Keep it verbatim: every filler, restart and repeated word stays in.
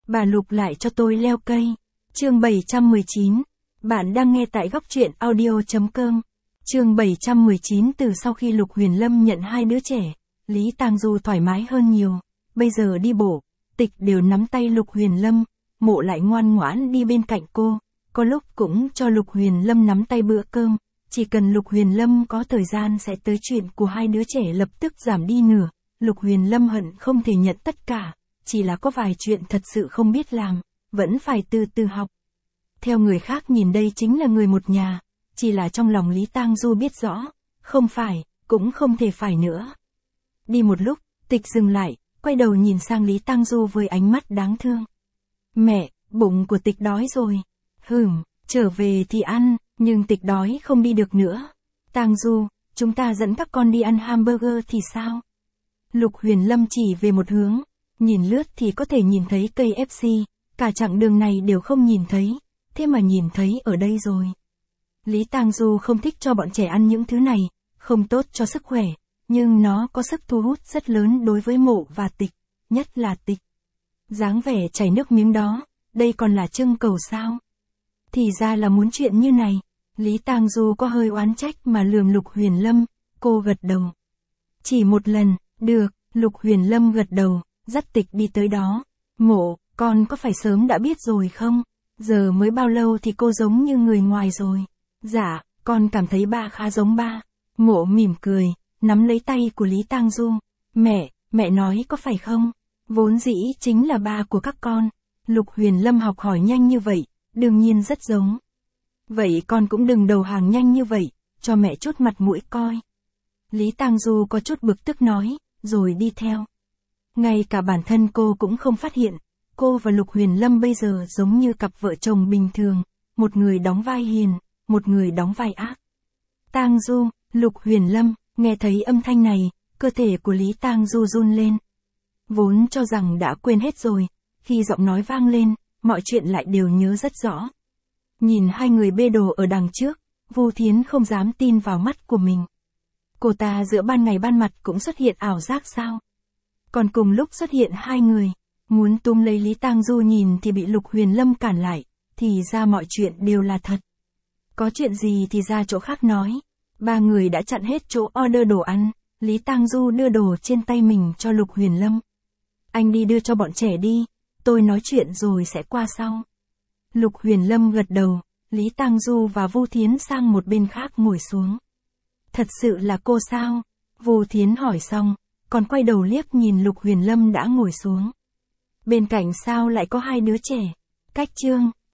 Bà Lục lại cho tôi leo cây. Chương bảy trăm mười chín. Bạn đang nghe tại góc truyện audio chấm com. Chương bảy trăm mười chín. Từ sau khi Lục Huyền Lâm nhận hai đứa trẻ, Lý Tang Du thoải mái hơn nhiều. Bây giờ đi bộ, Tịch đều nắm tay Lục Huyền Lâm, Mộ lại ngoan ngoãn đi bên cạnh cô. Có lúc cũng cho Lục Huyền Lâm nắm tay bữa cơm, chỉ cần Lục Huyền Lâm có thời gian sẽ tới chuyện của hai đứa trẻ lập tức giảm đi nửa. Lục Huyền Lâm hận không thể nhận tất cả, chỉ là có vài chuyện thật sự không biết làm, vẫn phải từ từ học. Theo người khác nhìn đây chính là người một nhà, chỉ là trong lòng Lý Tang Du biết rõ, không phải, cũng không thể phải nữa. Đi một lúc, Tịch dừng lại, quay đầu nhìn sang Lý Tang Du với ánh mắt đáng thương. Mẹ, bụng của Tịch đói rồi. Hừm, trở về thì ăn, nhưng Tịch đói không đi được nữa. Tang Du, chúng ta dẫn các con đi ăn hamburger thì sao? Lục Huyền Lâm chỉ về một hướng, nhìn lướt thì có thể nhìn thấy cây ép xê, cả chặng đường này đều không nhìn thấy, thế mà nhìn thấy ở đây rồi. Lý Tang Du không thích cho bọn trẻ ăn những thứ này, không tốt cho sức khỏe, nhưng nó có sức thu hút rất lớn đối với Mộ và Tịch, nhất là Tịch. Dáng vẻ chảy nước miếng đó, đây còn là trưng cầu sao? Thì ra là muốn chuyện như này. Lý Tang Du có hơi oán trách mà lườm Lục Huyền Lâm, cô gật đầu. Chỉ một lần, được, Lục Huyền Lâm gật đầu, dắt Tịch đi tới đó. Mộ, con có phải sớm đã biết rồi không? Giờ mới bao lâu thì cô giống như người ngoài rồi. Dạ, con cảm thấy ba khá giống ba. Mộ mỉm cười, nắm lấy tay của Lý Tang Du. Mẹ, mẹ nói có phải không? Vốn dĩ chính là ba của các con. Lục Huyền Lâm học hỏi nhanh như vậy, đương nhiên rất giống. Vậy con cũng đừng đầu hàng nhanh như vậy, cho mẹ chút mặt mũi coi. Lý Tang Du có chút bực tức nói, rồi đi theo. Ngay cả bản thân cô cũng không phát hiện, cô và Lục Huyền Lâm bây giờ giống như cặp vợ chồng bình thường, một người đóng vai hiền, một người đóng vai ác. Tang Du, Lục Huyền Lâm, nghe thấy âm thanh này, cơ thể của Lý Tang Du run lên. Vốn cho rằng đã quên hết rồi, khi giọng nói vang lên, mọi chuyện lại đều nhớ rất rõ. Nhìn hai người bê đồ ở đằng trước, Vu Thiến không dám tin vào mắt của mình. Cô ta giữa ban ngày ban mặt cũng xuất hiện ảo giác sao? Còn cùng lúc xuất hiện hai người, muốn túm lấy Lý Tang Du nhìn thì bị Lục Huyền Lâm cản lại, thì ra mọi chuyện đều là thật. Có chuyện gì thì ra chỗ khác nói. Ba người đã chặn hết chỗ order đồ ăn, Lý Tang Du đưa đồ trên tay mình cho Lục Huyền Lâm. Anh đi đưa cho bọn trẻ đi, tôi nói chuyện rồi sẽ qua sau. Lục Huyền Lâm gật đầu, Lý Tang Du và Vu Thiến sang một bên khác ngồi xuống. Thật sự là cô sao? Vu Thiến hỏi xong, còn quay đầu liếc nhìn Lục Huyền Lâm đã ngồi xuống. Bên cạnh sao lại có hai đứa trẻ? Cách chương.